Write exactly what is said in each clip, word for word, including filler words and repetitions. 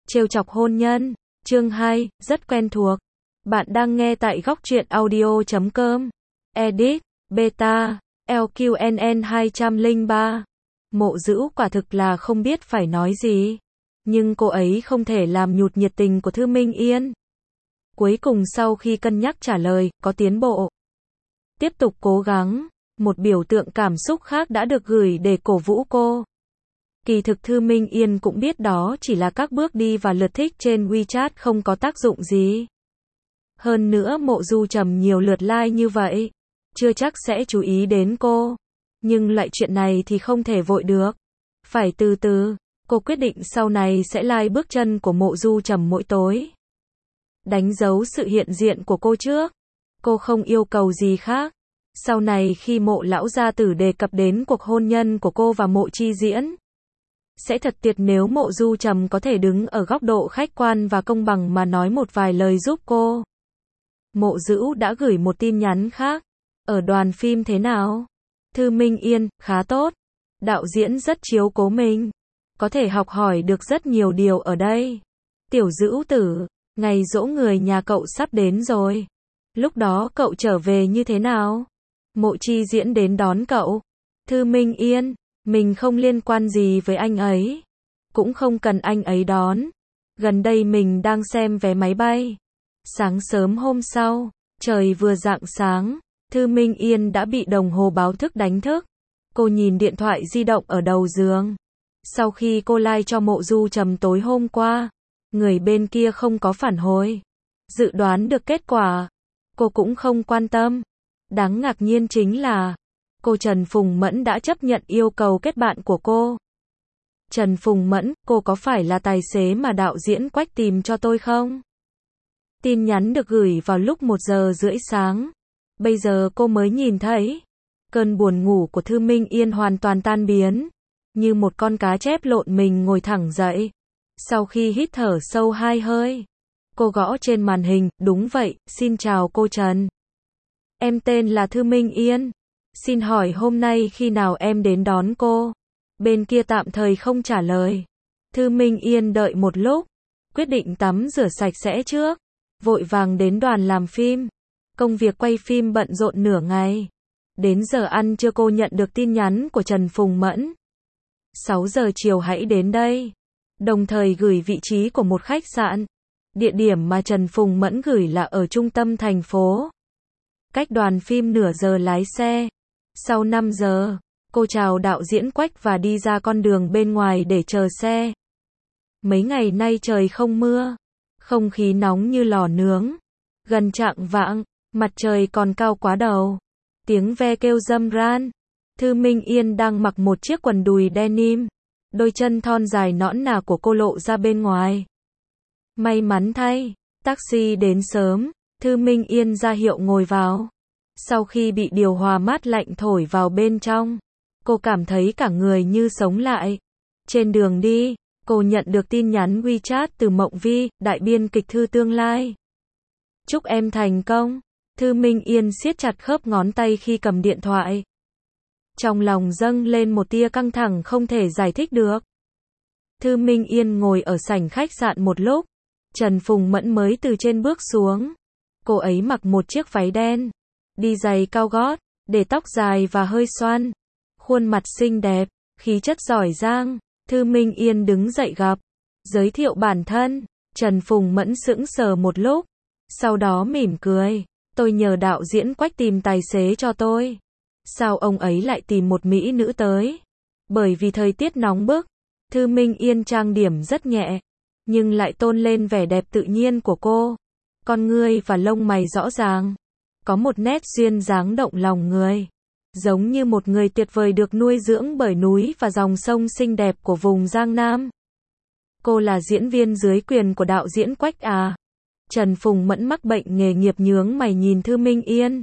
Trêu chọc hôn nhân. Chương hai, rất quen thuộc. Bạn đang nghe tại góc truyện audio chấm com. Edit, Beta, lờ quy en en hai không ba. Mộ Dữu quả thực là không biết phải nói gì. Nhưng cô ấy không thể làm nhụt nhiệt tình của Thư Minh Yên. Cuối cùng sau khi cân nhắc trả lời, có tiến bộ. Tiếp tục cố gắng. Một biểu tượng cảm xúc khác đã được gửi để cổ vũ cô. Kỳ thực Thư Minh Yên cũng biết đó chỉ là các bước đi và lượt thích trên WeChat không có tác dụng gì. Hơn nữa Mộ Du Trầm nhiều lượt like như vậy, chưa chắc sẽ chú ý đến cô. Nhưng loại chuyện này thì không thể vội được. Phải từ từ, cô quyết định sau này sẽ like bước chân của Mộ Du Trầm mỗi tối. Đánh dấu sự hiện diện của cô trước. Cô không yêu cầu gì khác. Sau này khi Mộ lão gia tử đề cập đến cuộc hôn nhân của cô và Mộ Chi Diễn, sẽ thật tuyệt nếu Mộ Du Trầm có thể đứng ở góc độ khách quan và công bằng mà nói một vài lời giúp cô. Mộ Dữu đã gửi một tin nhắn khác. Ở đoàn phim thế nào? Thư Minh Yên, khá tốt. Đạo diễn rất chiếu cố mình. Có thể học hỏi được rất nhiều điều ở đây. Tiểu Dữu tử, ngày giỗ người nhà cậu sắp đến rồi. Lúc đó cậu trở về như thế nào? Mộ Chi Diễn đến đón cậu. Thư Minh Yên, mình không liên quan gì với anh ấy. Cũng không cần anh ấy đón. Gần đây mình đang xem vé máy bay. Sáng sớm hôm sau, trời vừa rạng sáng, Thư Minh Yên đã bị đồng hồ báo thức đánh thức. Cô nhìn điện thoại di động ở đầu giường. Sau khi cô like cho Mộ Du Trầm tối hôm qua, người bên kia không có phản hồi. Dự đoán được kết quả, cô cũng không quan tâm. Đáng ngạc nhiên chính là, cô Trần Phùng Mẫn đã chấp nhận yêu cầu kết bạn của cô. Trần Phùng Mẫn, cô có phải là tài xế mà đạo diễn Quách tìm cho tôi không? Tin nhắn được gửi vào lúc một giờ rưỡi sáng. Bây giờ cô mới nhìn thấy. Cơn buồn ngủ của Thư Minh Yên hoàn toàn tan biến. Như một con cá chép lộn mình ngồi thẳng dậy. Sau khi hít thở sâu hai hơi, cô gõ trên màn hình, đúng vậy, xin chào cô Trần. Em tên là Thư Minh Yên. Xin hỏi hôm nay khi nào em đến đón cô? Bên kia tạm thời không trả lời. Thư Minh Yên đợi một lúc, quyết định tắm rửa sạch sẽ trước. Vội vàng đến đoàn làm phim. Công việc quay phim bận rộn nửa ngày. Đến giờ ăn trưa cô nhận được tin nhắn của Trần Phùng Mẫn. sáu giờ chiều hãy đến đây. Đồng thời gửi vị trí của một khách sạn. Địa điểm mà Trần Phùng Mẫn gửi là ở trung tâm thành phố. Cách đoàn phim nửa giờ lái xe. Sau năm giờ, cô chào đạo diễn Quách và đi ra con đường bên ngoài để chờ xe. Mấy ngày nay trời không mưa. Không khí nóng như lò nướng. Gần chạng vạng, mặt trời còn cao quá đầu. Tiếng ve kêu râm ran. Thư Minh Yên đang mặc một chiếc quần đùi denim. Đôi chân thon dài nõn nà của cô lộ ra bên ngoài. May mắn thay, taxi đến sớm. Thư Minh Yên ra hiệu ngồi vào. Sau khi bị điều hòa mát lạnh thổi vào bên trong, cô cảm thấy cả người như sống lại. Trên đường đi, cô nhận được tin nhắn WeChat từ Mộng Vi, đại biên kịch Thư tương lai. Chúc em thành công. Thư Minh Yên siết chặt khớp ngón tay khi cầm điện thoại. Trong lòng dâng lên một tia căng thẳng không thể giải thích được. Thư Minh Yên ngồi ở sảnh khách sạn một lúc. Trần Phùng Mẫn mới từ trên bước xuống. Cô ấy mặc một chiếc váy đen, đi giày cao gót, để tóc dài và hơi xoăn. Khuôn mặt xinh đẹp, khí chất giỏi giang. Thư Minh Yên đứng dậy gặp, giới thiệu bản thân. Trần Phùng Mẫn sững sờ một lúc, sau đó mỉm cười. Tôi nhờ đạo diễn Quách tìm tài xế cho tôi. Sao ông ấy lại tìm một mỹ nữ tới? Bởi vì thời tiết nóng bức. Thư Minh Yên trang điểm rất nhẹ, nhưng lại tôn lên vẻ đẹp tự nhiên của cô. Con ngươi và lông mày rõ ràng, có một nét duyên dáng động lòng người. Giống như một người tuyệt vời được nuôi dưỡng bởi núi và dòng sông xinh đẹp của vùng Giang Nam. Cô là diễn viên dưới quyền của đạo diễn Quách à? Trần Phùng Mẫn mắc bệnh nghề nghiệp nhướng mày nhìn Thư Minh Yên.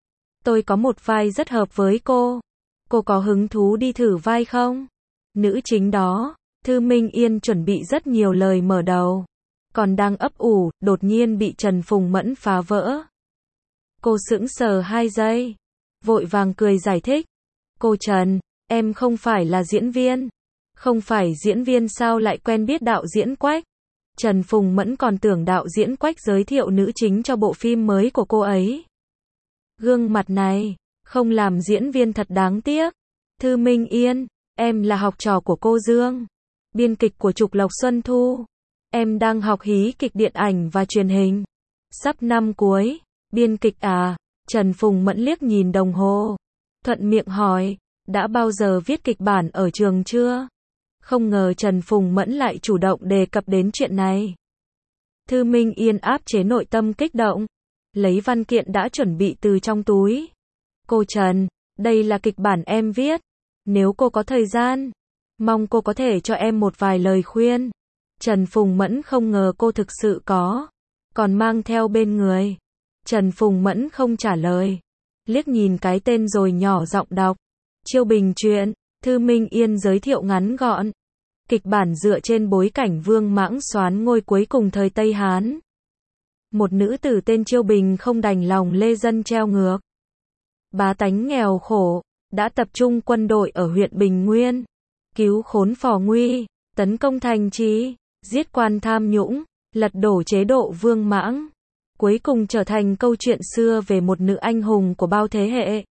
Tôi có một vai rất hợp với cô. Cô có hứng thú đi thử vai không? Nữ chính đó. Thư Minh Yên chuẩn bị rất nhiều lời mở đầu. Còn đang ấp ủ, đột nhiên bị Trần Phùng Mẫn phá vỡ. Cô sững sờ hai giây. Vội vàng cười giải thích. Cô Trần, em không phải là diễn viên. Không phải diễn viên sao lại quen biết đạo diễn Quách? Trần Phùng Mẫn còn tưởng đạo diễn Quách giới thiệu nữ chính cho bộ phim mới của cô ấy. Gương mặt này, không làm diễn viên thật đáng tiếc. Thư Minh Yên, em là học trò của cô Dương, biên kịch của Trục Lộc Xuân Thu. Em đang học hí kịch điện ảnh và truyền hình. Sắp năm cuối, biên kịch à? Trần Phùng Mẫn liếc nhìn đồng hồ. Thuận miệng hỏi, đã bao giờ viết kịch bản ở trường chưa? Không ngờ Trần Phùng Mẫn lại chủ động đề cập đến chuyện này. Thư Minh Yên áp chế nội tâm kích động, lấy văn kiện đã chuẩn bị từ trong túi. Cô Trần, đây là kịch bản em viết. Nếu cô có thời gian, mong cô có thể cho em một vài lời khuyên. Trần Phùng Mẫn không ngờ cô thực sự có, còn mang theo bên người. Trần Phùng Mẫn không trả lời, liếc nhìn cái tên rồi nhỏ giọng đọc. Chiêu Bình truyện, Thư Minh Yên giới thiệu ngắn gọn. Kịch bản dựa trên bối cảnh Vương Mãng soán ngôi cuối cùng thời Tây Hán. Một nữ tử tên Chiêu Bình không đành lòng lê dân treo ngược. Bá tánh nghèo khổ, đã tập trung quân đội ở huyện Bình Nguyên, cứu khốn phò nguy, tấn công thành trì, giết quan tham nhũng, lật đổ chế độ Vương Mãng. Cuối cùng trở thành câu chuyện xưa về một nữ anh hùng của bao thế hệ.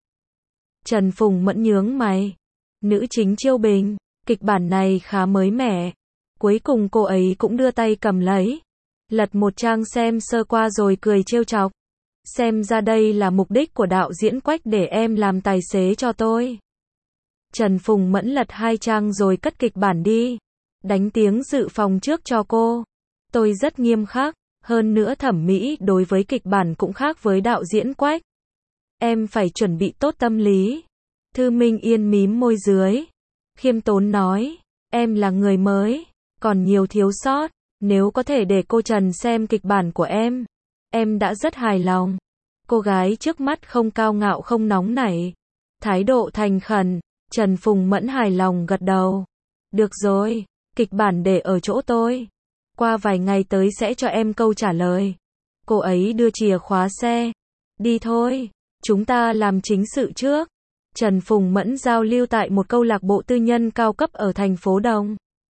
Trần Phùng Mẫn nhướng mày. Nữ chính Chiêu Bình, kịch bản này khá mới mẻ. Cuối cùng cô ấy cũng đưa tay cầm lấy, lật một trang xem sơ qua rồi cười trêu chọc. Xem ra đây là mục đích của đạo diễn Quách để em làm tài xế cho tôi. Trần Phùng Mẫn lật hai trang rồi cất kịch bản đi, đánh tiếng dự phòng trước cho cô. Tôi rất nghiêm khắc, hơn nữa thẩm mỹ đối với kịch bản cũng khác với đạo diễn Quách. Em phải chuẩn bị tốt tâm lý. Thư Minh Yên mím môi dưới, khiêm tốn nói, em là người mới, còn nhiều thiếu sót. Nếu có thể để cô Trần xem kịch bản của em, em đã rất hài lòng. Cô gái trước mắt không cao ngạo không nóng nảy, thái độ thành khẩn. Trần Phùng Mẫn hài lòng gật đầu. Được rồi, kịch bản để ở chỗ tôi. Qua vài ngày tới sẽ cho em câu trả lời. Cô ấy đưa chìa khóa xe. Đi thôi, chúng ta làm chính sự trước. Trần Phùng Mẫn giao lưu tại một câu lạc bộ tư nhân cao cấp ở thành phố Đông.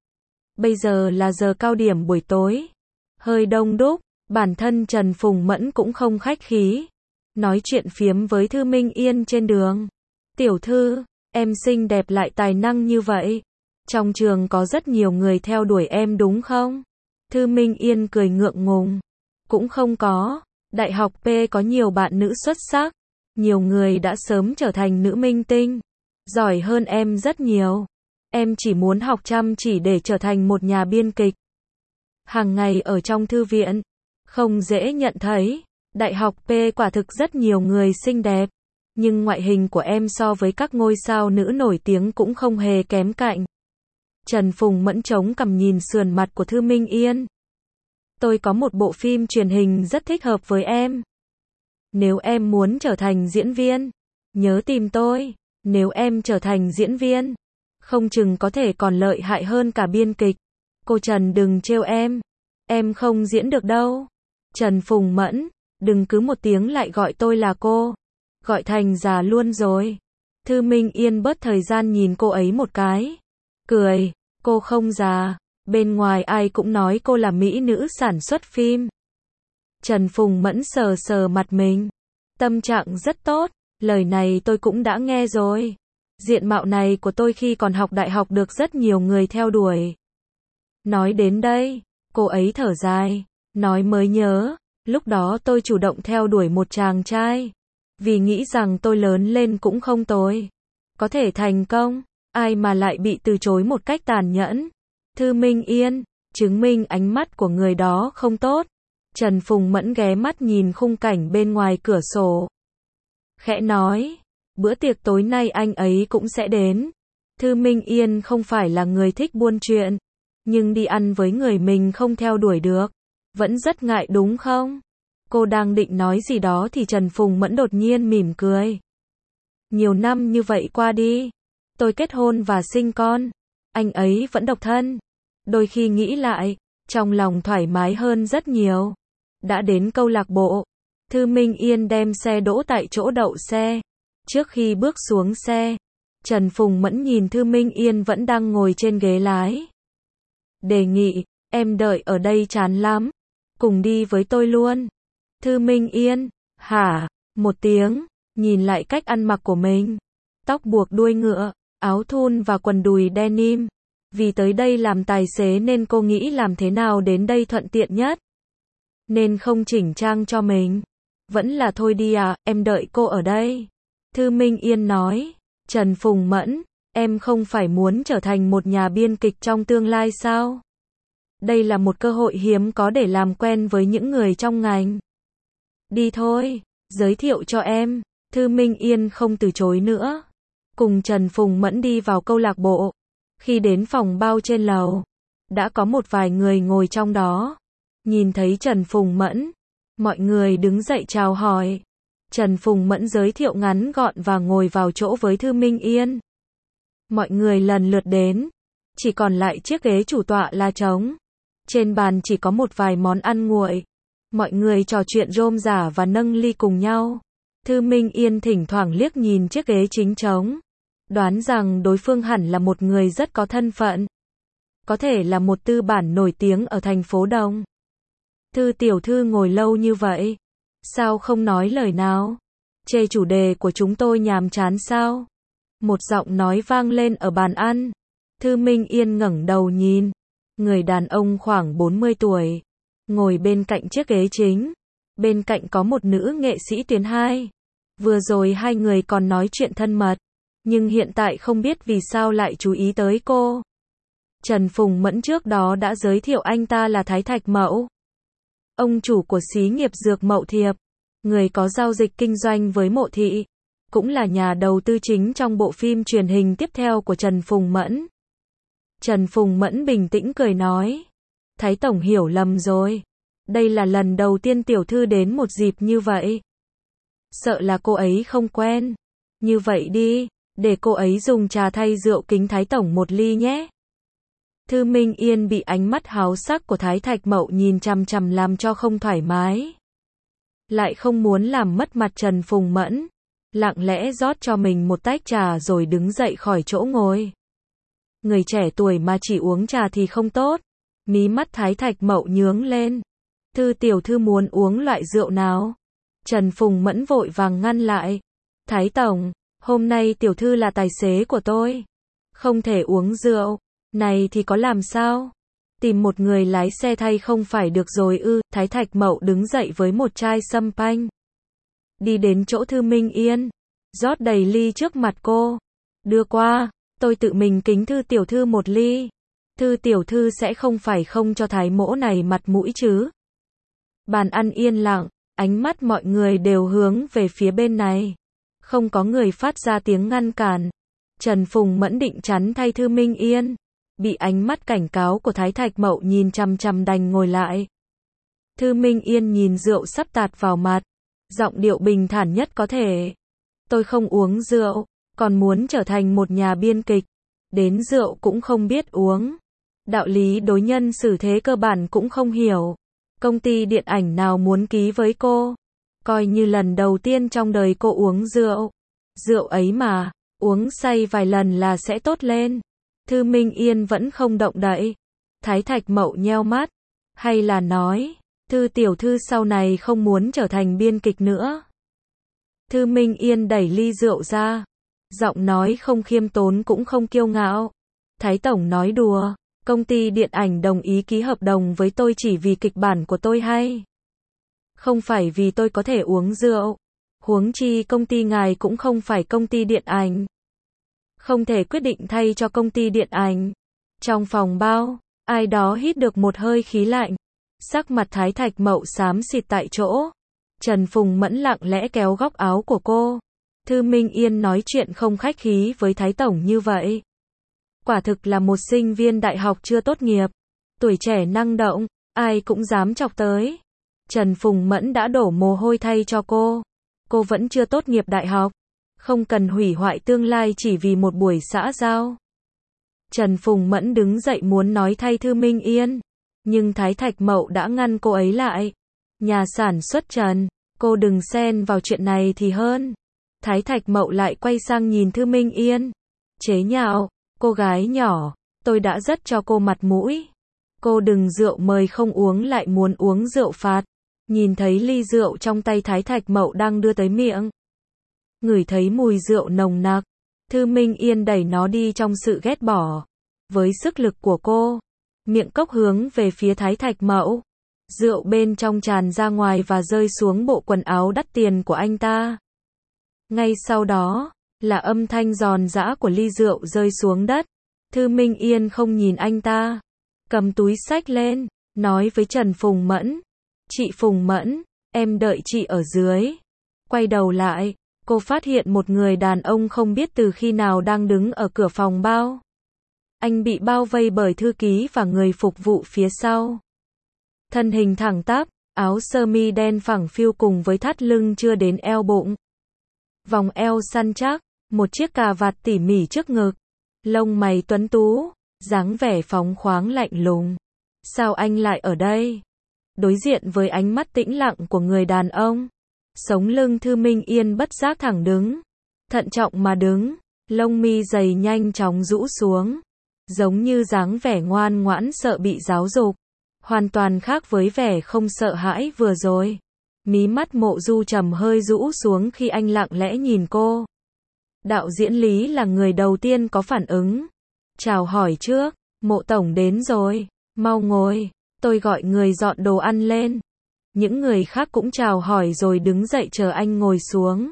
Bây giờ là giờ cao điểm buổi tối, hơi đông đúc. Bản thân Trần Phùng Mẫn cũng không khách khí, nói chuyện phiếm với Thư Minh Yên trên đường. Tiểu thư, em xinh đẹp lại tài năng như vậy, trong trường có rất nhiều người theo đuổi em đúng không? Thư Minh Yên cười ngượng ngùng. Cũng không có, đại học P có nhiều bạn nữ xuất sắc, nhiều người đã sớm trở thành nữ minh tinh, giỏi hơn em rất nhiều. Em chỉ muốn học chăm chỉ để trở thành một nhà biên kịch. Hàng ngày ở trong thư viện, không dễ nhận thấy, đại học P quả thực rất nhiều người xinh đẹp, nhưng ngoại hình của em so với các ngôi sao nữ nổi tiếng cũng không hề kém cạnh. Trần Phùng Mẫn chống cằm nhìn sườn mặt của Thư Minh Yên. Tôi có một bộ phim truyền hình rất thích hợp với em. Nếu em muốn trở thành diễn viên, nhớ tìm tôi. Nếu em trở thành diễn viên, không chừng có thể còn lợi hại hơn cả biên kịch. Cô Trần đừng trêu em. Em không diễn được đâu. Trần Phùng Mẫn, đừng cứ một tiếng lại gọi tôi là cô. Gọi thành già luôn rồi. Thư Minh Yên bớt thời gian nhìn cô ấy một cái. Cười, cô không già. Bên ngoài ai cũng nói cô là mỹ nữ sản xuất phim. Trần Phùng Mẫn sờ sờ mặt mình. Tâm trạng rất tốt. Lời này tôi cũng đã nghe rồi. Diện mạo này của tôi khi còn học đại học được rất nhiều người theo đuổi. Nói đến đây, cô ấy thở dài. Nói mới nhớ, lúc đó tôi chủ động theo đuổi một chàng trai. Vì nghĩ rằng tôi lớn lên cũng không tồi, có thể thành công. Ai mà lại bị từ chối một cách tàn nhẫn. Thư Minh Yên, chứng minh ánh mắt của người đó không tốt. Trần Phùng Mẫn ghé mắt nhìn khung cảnh bên ngoài cửa sổ. Khẽ nói, bữa tiệc tối nay anh ấy cũng sẽ đến. Thư Minh Yên không phải là người thích buôn chuyện, nhưng đi ăn với người mình không theo đuổi được, vẫn rất ngại đúng không? Cô đang định nói gì đó thì Trần Phùng Mẫn đột nhiên mỉm cười. Nhiều năm như vậy qua đi, tôi kết hôn và sinh con, anh ấy vẫn độc thân. Đôi khi nghĩ lại, trong lòng thoải mái hơn rất nhiều. Đã đến câu lạc bộ, Thư Minh Yên đem xe đỗ tại chỗ đậu xe. Trước khi bước xuống xe, Trần Phùng Mẫn nhìn Thư Minh Yên vẫn đang ngồi trên ghế lái. Đề nghị, em đợi ở đây chán lắm. Cùng đi với tôi luôn. Thư Minh Yên, hả? Một tiếng, nhìn lại cách ăn mặc của mình. Tóc buộc đuôi ngựa, áo thun và quần đùi denim. Vì tới đây làm tài xế nên cô nghĩ làm thế nào đến đây thuận tiện nhất. Nên không chỉnh trang cho mình. Vẫn là thôi đi à, em đợi cô ở đây. Thư Minh Yên nói. Trần Phùng Mẫn, em không phải muốn trở thành một nhà biên kịch trong tương lai sao? Đây là một cơ hội hiếm có để làm quen với những người trong ngành. Đi thôi, giới thiệu cho em. Thư Minh Yên không từ chối nữa. Cùng Trần Phùng Mẫn đi vào câu lạc bộ. Khi đến phòng bao trên lầu, đã có một vài người ngồi trong đó. Nhìn thấy Trần Phùng Mẫn, mọi người đứng dậy chào hỏi. Trần Phùng Mẫn giới thiệu ngắn gọn và ngồi vào chỗ với Thư Minh Yên. Mọi người lần lượt đến, chỉ còn lại chiếc ghế chủ tọa là trống. Trên bàn chỉ có một vài món ăn nguội. Mọi người trò chuyện rôm rả và nâng ly cùng nhau. Thư Minh Yên thỉnh thoảng liếc nhìn chiếc ghế chính trống. Đoán rằng đối phương hẳn là một người rất có thân phận. Có thể là một tư bản nổi tiếng ở thành phố Đông. Thư tiểu thư ngồi lâu như vậy. Sao không nói lời nào? Chê chủ đề của chúng tôi nhàm chán sao? Một giọng nói vang lên ở bàn ăn. Thư Minh Yên ngẩng đầu nhìn. Người đàn ông khoảng bốn mươi tuổi. Ngồi bên cạnh chiếc ghế chính. Bên cạnh có một nữ nghệ sĩ tuyến hai. Vừa rồi hai người còn nói chuyện thân mật. Nhưng hiện tại không biết vì sao lại chú ý tới cô. Trần Phùng Mẫn trước đó đã giới thiệu anh ta là Thái Thạch Mậu. Ông chủ của xí nghiệp dược Mậu Thiệp. Người có giao dịch kinh doanh với Mộ Thị. Cũng là nhà đầu tư chính trong bộ phim truyền hình tiếp theo của Trần Phùng Mẫn. Trần Phùng Mẫn bình tĩnh cười nói. Thái Tổng hiểu lầm rồi. Đây là lần đầu tiên tiểu thư đến một dịp như vậy. Sợ là cô ấy không quen. Như vậy đi, để cô ấy dùng trà thay rượu kính Thái Tổng một ly nhé. Thư Minh Yên bị ánh mắt háo sắc của Thái Thạch Mậu nhìn chằm chằm làm cho không thoải mái. Lại không muốn làm mất mặt Trần Phùng Mẫn. Lặng lẽ rót cho mình một tách trà rồi đứng dậy khỏi chỗ ngồi. Người trẻ tuổi mà chỉ uống trà thì không tốt. Mí mắt Thái Thạch Mậu nhướng lên. Thư tiểu thư muốn uống loại rượu nào? Trần Phùng Mẫn vội vàng ngăn lại. Thái Tổng, hôm nay tiểu thư là tài xế của tôi. Không thể uống rượu. Này thì có làm sao? Tìm một người lái xe thay không phải được rồi ư? Thái Thạch Mậu đứng dậy với một chai sâm panh. Đi đến chỗ Thư Minh Yên. Rót đầy ly trước mặt cô. Đưa qua, tôi tự mình kính Thư tiểu thư một ly. Thư tiểu thư sẽ không phải không cho Thái mỗ này mặt mũi chứ? Bàn ăn yên lặng, ánh mắt mọi người đều hướng về phía bên này. Không có người phát ra tiếng ngăn cản. Trần Phùng Mẫn định chắn thay Thư Minh Yên. Bị ánh mắt cảnh cáo của Thái Thạch Mậu nhìn chằm chằm đành ngồi lại. Thư Minh Yên nhìn rượu sắp tạt vào mặt. Giọng điệu bình thản nhất có thể. Tôi không uống rượu, còn muốn trở thành một nhà biên kịch. Đến rượu cũng không biết uống. Đạo lý đối nhân xử thế cơ bản cũng không hiểu. Công ty điện ảnh nào muốn ký với cô? Coi như lần đầu tiên trong đời cô uống rượu. Rượu ấy mà, uống say vài lần là sẽ tốt lên. Thư Minh Yên vẫn không động đậy. Thái Thạch Mậu nheo mắt. Hay là nói, Thư tiểu thư sau này không muốn trở thành biên kịch nữa. Thư Minh Yên đẩy ly rượu ra. Giọng nói không khiêm tốn cũng không kiêu ngạo. Thái Tổng nói đùa. Công ty điện ảnh đồng ý ký hợp đồng với tôi chỉ vì kịch bản của tôi hay. Không phải vì tôi có thể uống rượu. Huống chi công ty ngài cũng không phải công ty điện ảnh. Không thể quyết định thay cho công ty điện ảnh. Trong phòng bao, ai đó hít được một hơi khí lạnh. Sắc mặt Thái Thạch Mậu xám xịt tại chỗ. Trần Phùng Mẫn lặng lẽ kéo góc áo của cô. Thư Minh Yên nói chuyện không khách khí với Thái Tổng như vậy. Quả thực là một sinh viên đại học chưa tốt nghiệp. Tuổi trẻ năng động, ai cũng dám chọc tới. Trần Phùng Mẫn đã đổ mồ hôi thay cho cô. Cô vẫn chưa tốt nghiệp đại học. Không cần hủy hoại tương lai chỉ vì một buổi xã giao. Trần Phùng Mẫn đứng dậy muốn nói thay Thư Minh Yên. Nhưng Thái Thạch Mậu đã ngăn cô ấy lại. Nhà sản xuất Trần, cô đừng xen vào chuyện này thì hơn. Thái Thạch Mậu lại quay sang nhìn Thư Minh Yên. Chế nhạo, cô gái nhỏ, tôi đã rất cho cô mặt mũi. Cô đừng rượu mời không uống lại muốn uống rượu phạt. Nhìn thấy ly rượu trong tay Thái Thạch Mậu đang đưa tới miệng. Ngửi thấy mùi rượu nồng nặc. Thư Minh Yên đẩy nó đi trong sự ghét bỏ. Với sức lực của cô, miệng cốc hướng về phía Thái Thạch Mậu. Rượu bên trong tràn ra ngoài và rơi xuống bộ quần áo đắt tiền của anh ta. Ngay sau đó, là âm thanh giòn giã của ly rượu rơi xuống đất. Thư Minh Yên không nhìn anh ta. Cầm túi xách lên, nói với Trần Phùng Mẫn. Chị Phùng Mẫn, em đợi chị ở dưới. Quay đầu lại, cô phát hiện một người đàn ông không biết từ khi nào đang đứng ở cửa phòng bao. Anh bị bao vây bởi thư ký và người phục vụ phía sau. Thân hình thẳng tắp, áo sơ mi đen phẳng phiu cùng với thắt lưng chưa đến eo bụng. Vòng eo săn chắc, một chiếc cà vạt tỉ mỉ trước ngực. Lông mày tuấn tú, dáng vẻ phóng khoáng lạnh lùng. Sao anh lại ở đây? Đối diện với ánh mắt tĩnh lặng của người đàn ông, sống lưng Thư Minh Yên bất giác thẳng đứng. Thận trọng mà đứng, lông mi dày nhanh chóng rũ xuống. Giống như dáng vẻ ngoan ngoãn sợ bị giáo dục. Hoàn toàn khác với vẻ không sợ hãi vừa rồi. Mí mắt Mộ Du Trầm hơi rũ xuống khi anh lặng lẽ nhìn cô. Đạo diễn Lý là người đầu tiên có phản ứng. Chào hỏi trước, Mộ tổng đến rồi, mau ngồi, tôi gọi người dọn đồ ăn lên. Những người khác cũng chào hỏi rồi đứng dậy chờ anh ngồi xuống.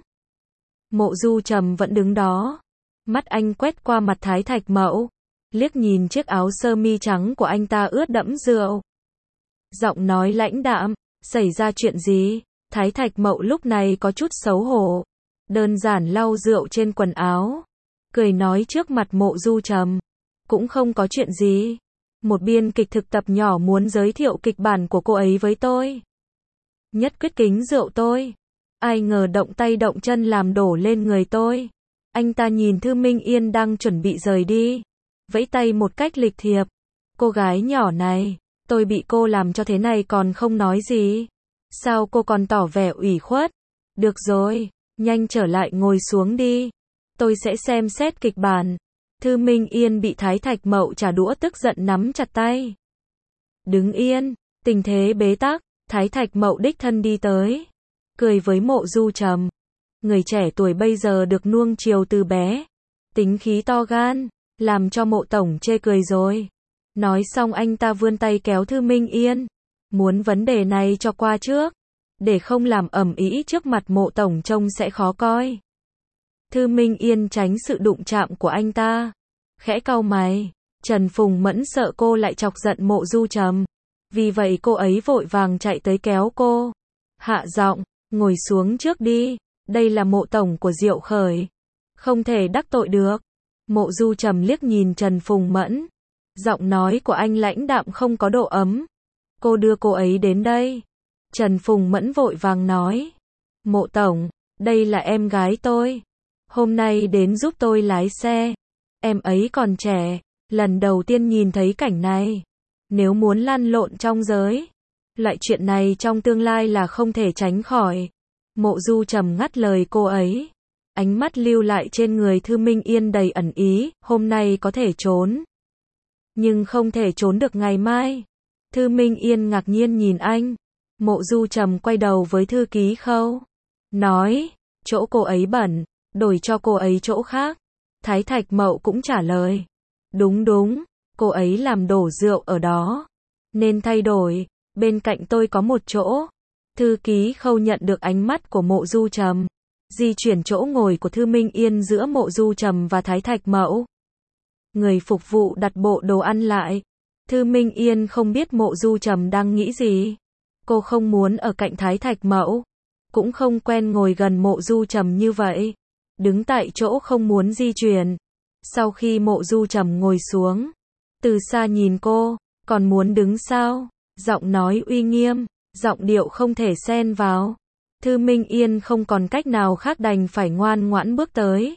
Mộ Du Trầm vẫn đứng đó. Mắt anh quét qua mặt Thái Thạch Mậu, liếc nhìn chiếc áo sơ mi trắng của anh ta ướt đẫm rượu. Giọng nói lãnh đạm, xảy ra chuyện gì? Thái Thạch Mậu lúc này có chút xấu hổ. Đơn giản lau rượu trên quần áo. Cười nói trước mặt Mộ Du Trầm. Cũng không có chuyện gì. Một biên kịch thực tập nhỏ muốn giới thiệu kịch bản của cô ấy với tôi. Nhất quyết kính rượu tôi. Ai ngờ động tay động chân làm đổ lên người tôi. Anh ta nhìn Thư Minh Yên đang chuẩn bị rời đi. Vẫy tay một cách lịch thiệp. Cô gái nhỏ này, tôi bị cô làm cho thế này còn không nói gì. Sao cô còn tỏ vẻ ủy khuất? Được rồi, nhanh trở lại ngồi xuống đi. Tôi sẽ xem xét kịch bản. Thư Minh Yên bị Thái Thạch Mậu trả đũa tức giận nắm chặt tay. Đứng yên, tình thế bế tắc, Thái Thạch Mậu đích thân đi tới. Cười với Mộ Du Trầm. Người trẻ tuổi bây giờ được nuông chiều từ bé. Tính khí to gan, làm cho Mộ tổng chê cười rồi. Nói xong anh ta vươn tay kéo Thư Minh Yên. Muốn vấn đề này cho qua trước. Để không làm ầm ĩ trước mặt Mộ tổng trông sẽ khó coi. Thư Minh Yên tránh sự đụng chạm của anh ta. Khẽ cau mày. Trần Phùng Mẫn sợ cô lại chọc giận Mộ Du Trầm. Vì vậy cô ấy vội vàng chạy tới kéo cô. Hạ giọng, ngồi xuống trước đi. Đây là Mộ tổng của Diệu Khởi. Không thể đắc tội được. Mộ Du Trầm liếc nhìn Trần Phùng Mẫn. Giọng nói của anh lãnh đạm không có độ ấm. Cô đưa cô ấy đến đây. Trần Phùng Mẫn vội vàng nói. Mộ tổng, đây là em gái tôi. Hôm nay đến giúp tôi lái xe. Em ấy còn trẻ, lần đầu tiên nhìn thấy cảnh này. Nếu muốn lăn lộn trong giới, loại chuyện này trong tương lai là không thể tránh khỏi. Mộ Du Trầm ngắt lời cô ấy. Ánh mắt lưu lại trên người Thư Minh Yên đầy ẩn ý, hôm nay có thể trốn. Nhưng không thể trốn được ngày mai. Thư Minh Yên ngạc nhiên nhìn anh. Mộ Du Trầm quay đầu với thư ký Khâu. Nói, chỗ cô ấy bẩn, đổi cho cô ấy chỗ khác. Thái Thạch Mậu cũng trả lời. Đúng đúng, cô ấy làm đổ rượu ở đó. Nên thay đổi, bên cạnh tôi có một chỗ. Thư ký Khâu nhận được ánh mắt của Mộ Du Trầm. Di chuyển chỗ ngồi của Thư Minh Yên giữa Mộ Du Trầm và Thái Thạch Mậu. Người phục vụ đặt bộ đồ ăn lại. Thư Minh Yên không biết Mộ Du Trầm đang nghĩ gì. Cô không muốn ở cạnh Thái Thạch Mậu. Cũng không quen ngồi gần Mộ Du Trầm như vậy. Đứng tại chỗ không muốn di chuyển. Sau khi Mộ Du Trầm ngồi xuống, từ xa nhìn cô, còn muốn đứng sao? Giọng nói uy nghiêm, giọng điệu không thể xen vào. Thư Minh Yên không còn cách nào khác đành phải ngoan ngoãn bước tới.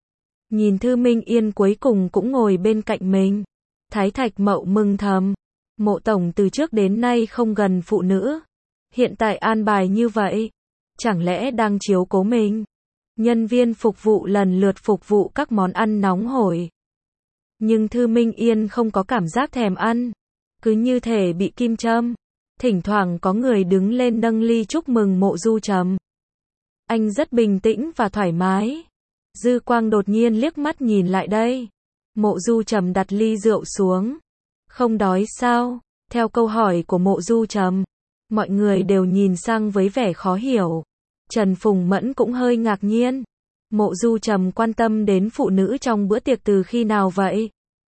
Nhìn Thư Minh Yên cuối cùng cũng ngồi bên cạnh mình. Thái Thạch Mậu mừng thầm. Mộ tổng từ trước đến nay không gần phụ nữ. Hiện tại an bài như vậy. Chẳng lẽ đang chiếu cố mình? Nhân viên phục vụ lần lượt phục vụ các món ăn nóng hổi. Nhưng Thư Minh Yên không có cảm giác thèm ăn. cứ như thể bị kim châm. Thỉnh thoảng có người đứng lên nâng ly chúc mừng Mộ Du Trầm. Anh rất bình tĩnh và thoải mái. Dư Quang đột nhiên liếc mắt nhìn lại đây. Mộ Du Trầm đặt ly rượu xuống. Không đói sao? Theo câu hỏi của Mộ Du Trầm, mọi người đều nhìn sang với vẻ khó hiểu. Trần Phùng Mẫn cũng hơi ngạc nhiên. Mộ Du Trầm quan tâm đến phụ nữ trong bữa tiệc từ khi nào vậy?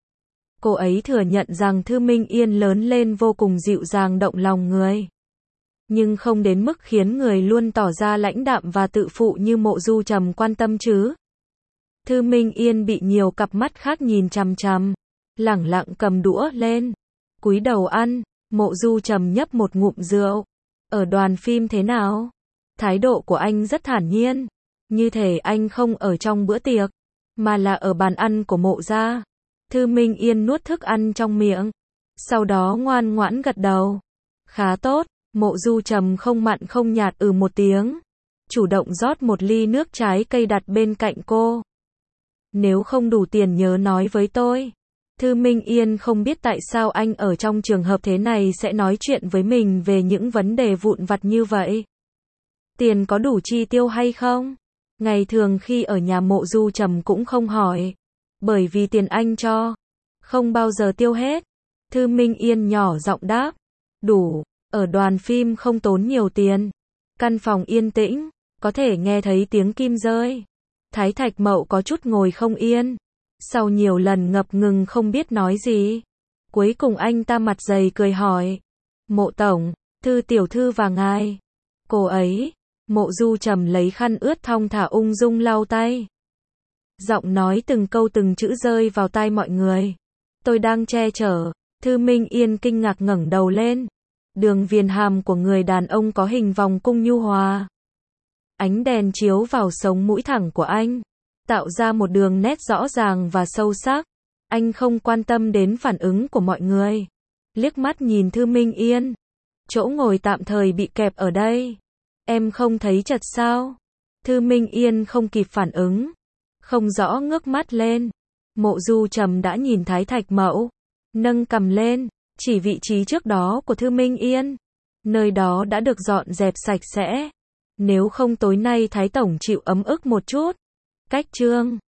Cô ấy thừa nhận rằng Thư Minh Yên lớn lên vô cùng dịu dàng động lòng người. Nhưng không đến mức khiến người luôn tỏ ra lãnh đạm và tự phụ như Mộ Du Trầm quan tâm chứ. Thư Minh Yên bị nhiều cặp mắt khác nhìn chằm chằm, lẳng lặng cầm đũa lên, cúi đầu ăn. Mộ Du Trầm nhấp một ngụm rượu. Ở đoàn phim thế nào? Thái độ của anh rất thản nhiên, như thể anh không ở trong bữa tiệc, mà là ở bàn ăn của Mộ gia. Thư Minh Yên nuốt thức ăn trong miệng, sau đó ngoan ngoãn gật đầu. Khá tốt. Mộ Du Trầm không mặn không nhạt ừ một tiếng, chủ động rót một ly nước trái cây đặt bên cạnh cô. Nếu không đủ tiền nhớ nói với tôi. Thư Minh Yên không biết tại sao anh ở trong trường hợp thế này sẽ nói chuyện với mình về những vấn đề vụn vặt như vậy. Tiền có đủ chi tiêu hay không? Ngày thường khi ở nhà Mộ Du Trầm cũng không hỏi, bởi vì tiền anh cho không bao giờ tiêu hết. Thư Minh Yên nhỏ giọng đáp, đủ. Ở đoàn phim không tốn nhiều tiền. Căn phòng yên tĩnh, có thể nghe thấy tiếng kim rơi. Thái Thạch Mậu có chút ngồi không yên. Sau nhiều lần ngập ngừng không biết nói gì, cuối cùng anh ta mặt dày cười hỏi. Mộ tổng, Thư tiểu thư và ngài. Cô ấy. Mộ Du Trầm lấy khăn ướt thong thả ung dung lau tay. Giọng nói từng câu từng chữ rơi vào tai mọi người. Tôi đang che chở. Thư Minh Yên kinh ngạc ngẩng đầu lên. Đường viền hàm của người đàn ông có hình vòng cung nhu hòa. Ánh đèn chiếu vào sống mũi thẳng của anh, tạo ra một đường nét rõ ràng và sâu sắc. Anh không quan tâm đến phản ứng của mọi người. Liếc mắt nhìn Thư Minh Yên. Chỗ ngồi tạm thời bị kẹp ở đây. Em không thấy chật sao? Thư Minh Yên không kịp phản ứng, không rõ ngước mắt lên. Mộ Du Trầm đã nhìn Thái Thạch Mậu, nâng cằm lên, chỉ vị trí trước đó của Thư Minh Yên. Nơi đó đã được dọn dẹp sạch sẽ. Nếu không tối nay Thái Tổng chịu ấm ức một chút. Cách chương